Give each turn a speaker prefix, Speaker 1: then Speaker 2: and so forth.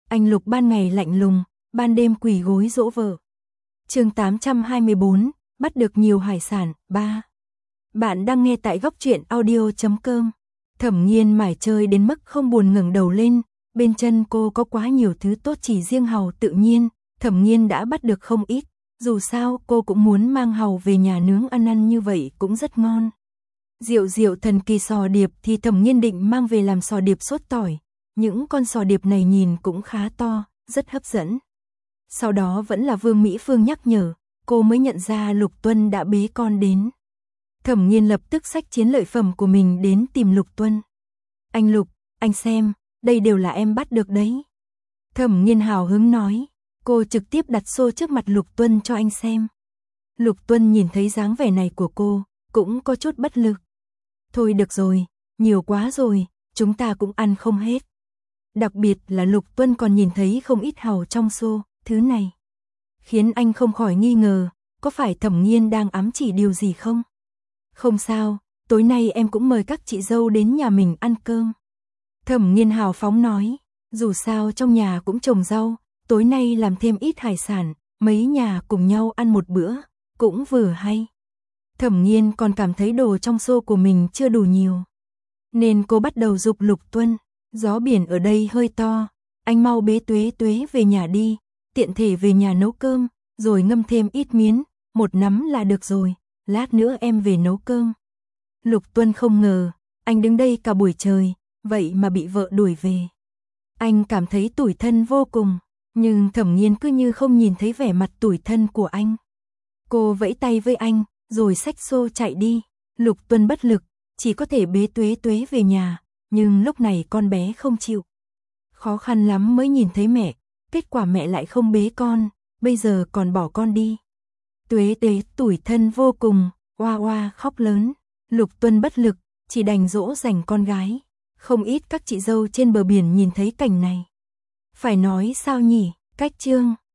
Speaker 1: Anh Lục ban ngày lạnh lùng, ban đêm quỳ gối dỗ vợ. Chương 824, bắt được nhiều hải sản, 3. Bạn đang nghe tại góc truyện audio.com. Thẩm Nghiên mải chơi đến mức không buồn ngẩng đầu lên, bên chân cô có quá nhiều thứ tốt chỉ riêng hàu tự nhiên, Thẩm Nghiên đã bắt được không ít, dù sao cô cũng muốn mang hàu về nhà nướng ăn như vậy cũng rất ngon. Rượu thần kỳ sò điệp thì Thẩm Nghiên định mang về làm sò điệp sốt tỏi, những con sò điệp này nhìn cũng khá to, rất hấp dẫn. Sau đó vẫn là Vương Mỹ Phương nhắc nhở, cô mới nhận ra Lục Tuân đã bế con đến. Thẩm Nghiên lập tức xách chiến lợi phẩm của mình đến tìm Lục Tuân. Anh Lục, anh xem, đây đều là em bắt được đấy. Thẩm Nghiên hào hứng nói, cô trực tiếp đặt xô trước mặt Lục Tuân cho anh xem. Lục Tuân nhìn thấy dáng vẻ này của cô, cũng có chút bất lực. Thôi được rồi, nhiều quá rồi, chúng ta cũng ăn không hết. Đặc biệt là Lục Tuân còn nhìn thấy không ít hàu trong xô, thứ này khiến anh không khỏi nghi ngờ, có phải Thẩm Nghiên đang ám chỉ điều gì không? Không sao, tối nay em cũng mời các chị dâu đến nhà mình ăn cơm. Thẩm Nghiên hào phóng nói, dù sao trong nhà cũng trồng rau, tối nay làm thêm ít hải sản, mấy nhà cùng nhau ăn một bữa, cũng vừa hay. Thẩm Nghiên còn cảm thấy đồ trong xô của mình chưa đủ nhiều, nên cô bắt đầu giục Lục Tuân, gió biển ở đây hơi to, anh mau bế Tuế Tuế về nhà đi, tiện thể về nhà nấu cơm, rồi ngâm thêm ít miến, một nắm là được rồi, lát nữa em về nấu cơm. Lục Tuân không ngờ, anh đứng đây cả buổi trời, vậy mà bị vợ đuổi về. Anh cảm thấy tủi thân vô cùng, nhưng Thẩm Nghiên cứ như không nhìn thấy vẻ mặt tủi thân của anh. Cô vẫy tay với anh, rồi xách xô chạy đi. Lục Tuân bất lực, chỉ có thể bế Tuế Tuế về nhà, nhưng lúc này con bé không chịu. Khó khăn lắm mới nhìn thấy mẹ, kết quả mẹ lại không bế con, bây giờ còn bỏ con đi. Tuế Tuế tủi thân vô cùng, oa oa khóc lớn. Lục Tuân bất lực, chỉ đành dỗ dành con gái. Không ít các chị dâu trên bờ biển nhìn thấy cảnh này. Phải nói sao nhỉ, cách chương